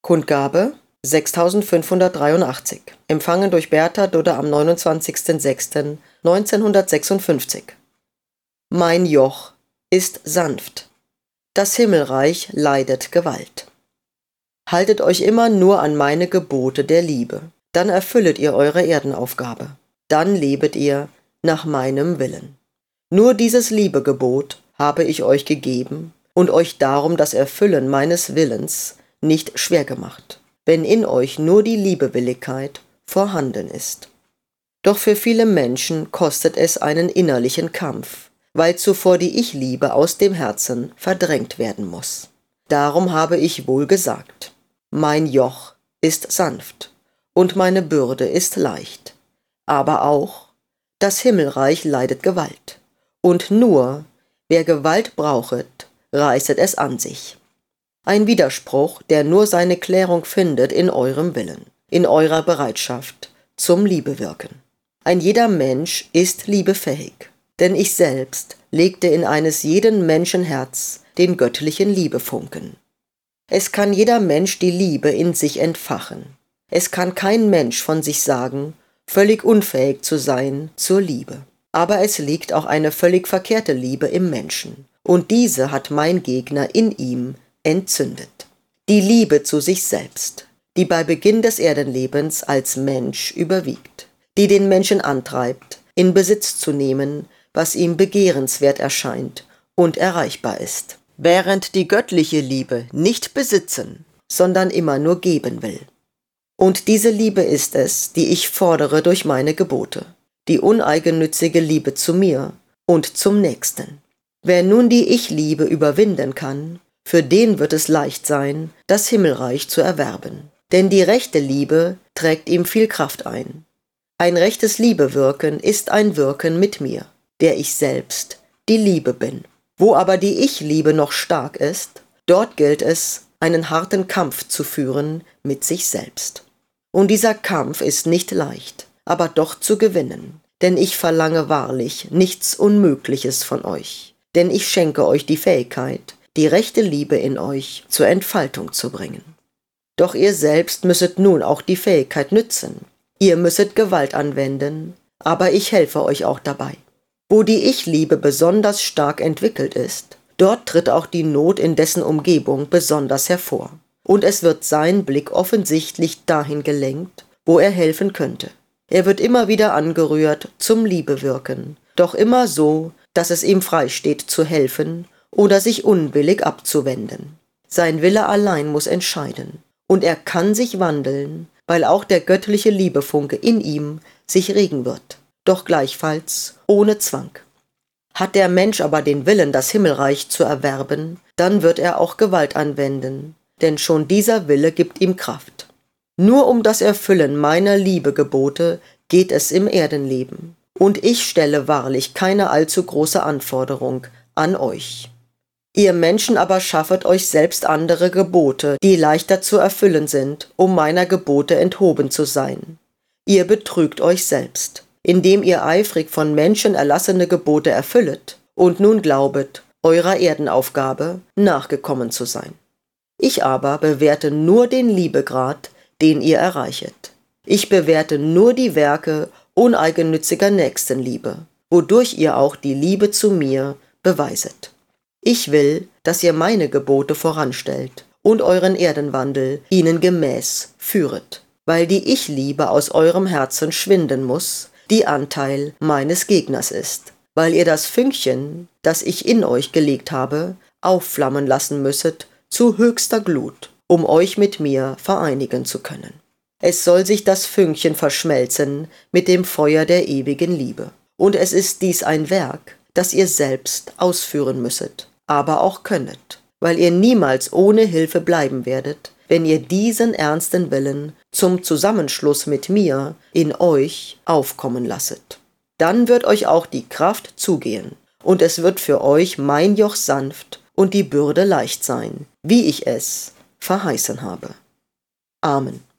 Kundgabe 6583, empfangen durch Bertha Dudde am 29.06.1956. Mein Joch ist sanft. Das Himmelreich leidet Gewalt. Haltet euch immer nur an meine Gebote der Liebe, dann erfüllet ihr eure Erdenaufgabe. Dann lebet ihr nach meinem Willen. Nur dieses Liebegebot habe ich euch gegeben und euch darum das Erfüllen meines Willens nicht schwer gemacht, wenn in euch nur die Liebewilligkeit vorhanden ist. Doch für viele Menschen kostet es einen innerlichen Kampf, weil zuvor die Ich-Liebe aus dem Herzen verdrängt werden muss. Darum habe ich wohl gesagt, mein Joch ist sanft und meine Bürde ist leicht. Aber auch, das Himmelreich leidet Gewalt. Und nur, wer Gewalt brauchet, reißet es an sich. Ein Widerspruch, der nur seine Klärung findet in eurem Willen, in eurer Bereitschaft zum Liebewirken. Ein jeder Mensch ist liebefähig, denn ich selbst legte in eines jeden Menschenherz den göttlichen Liebefunken. Es kann jeder Mensch die Liebe in sich entfachen. Es kann kein Mensch von sich sagen, völlig unfähig zu sein zur Liebe. Aber es liegt auch eine völlig verkehrte Liebe im Menschen, und diese hat mein Gegner in ihm entzündet. Die Liebe zu sich selbst, die bei Beginn des Erdenlebens als Mensch überwiegt, die den Menschen antreibt, in Besitz zu nehmen, was ihm begehrenswert erscheint und erreichbar ist, während die göttliche Liebe nicht besitzen, sondern immer nur geben will. Und diese Liebe ist es, die ich fordere durch meine Gebote, die uneigennützige Liebe zu mir und zum Nächsten. Wer nun die Ich-Liebe überwinden kann, für den wird es leicht sein, das Himmelreich zu erwerben. Denn die rechte Liebe trägt ihm viel Kraft ein. Ein rechtes Liebewirken ist ein Wirken mit mir, der ich selbst die Liebe bin. Wo aber die Ich-Liebe noch stark ist, dort gilt es, einen harten Kampf zu führen mit sich selbst. Und dieser Kampf ist nicht leicht, aber doch zu gewinnen, denn ich verlange wahrlich nichts Unmögliches von euch, denn ich schenke euch die Fähigkeit, die rechte Liebe in euch zur Entfaltung zu bringen. Doch ihr selbst müsset nun auch die Fähigkeit nützen. Ihr müsset Gewalt anwenden, aber ich helfe euch auch dabei. Wo die Ich-Liebe besonders stark entwickelt ist, dort tritt auch die Not in dessen Umgebung besonders hervor. Und es wird sein Blick offensichtlich dahin gelenkt, wo er helfen könnte. Er wird immer wieder angerührt zum Liebewirken, doch immer so, dass es ihm freisteht zu helfen oder sich unwillig abzuwenden. Sein Wille allein muss entscheiden, und er kann sich wandeln, weil auch der göttliche Liebefunke in ihm sich regen wird, doch gleichfalls ohne Zwang. Hat der Mensch aber den Willen, das Himmelreich zu erwerben, dann wird er auch Gewalt anwenden, denn schon dieser Wille gibt ihm Kraft. Nur um das Erfüllen meiner Liebegebote geht es im Erdenleben, und ich stelle wahrlich keine allzu große Anforderung an euch. Ihr Menschen aber schaffet euch selbst andere Gebote, die leichter zu erfüllen sind, um meiner Gebote enthoben zu sein. Ihr betrügt euch selbst, indem ihr eifrig von Menschen erlassene Gebote erfüllet und nun glaubet, eurer Erdenaufgabe nachgekommen zu sein. Ich aber bewerte nur den Liebegrad, den ihr erreichet. Ich bewerte nur die Werke uneigennütziger Nächstenliebe, wodurch ihr auch die Liebe zu mir beweiset. Ich will, dass ihr meine Gebote voranstellt und euren Erdenwandel ihnen gemäß führet, weil die Ich-Liebe aus eurem Herzen schwinden muss, die Anteil meines Gegners ist, weil ihr das Fünkchen, das ich in euch gelegt habe, aufflammen lassen müsset zu höchster Glut, um euch mit mir vereinigen zu können. Es soll sich das Fünkchen verschmelzen mit dem Feuer der ewigen Liebe. Und es ist dies ein Werk, das ihr selbst ausführen müsset, aber auch könnet, weil ihr niemals ohne Hilfe bleiben werdet, wenn ihr diesen ernsten Willen zum Zusammenschluss mit mir in euch aufkommen lasset. Dann wird euch auch die Kraft zugehen, und es wird für euch mein Joch sanft und die Bürde leicht sein, wie ich es verheißen habe. Amen.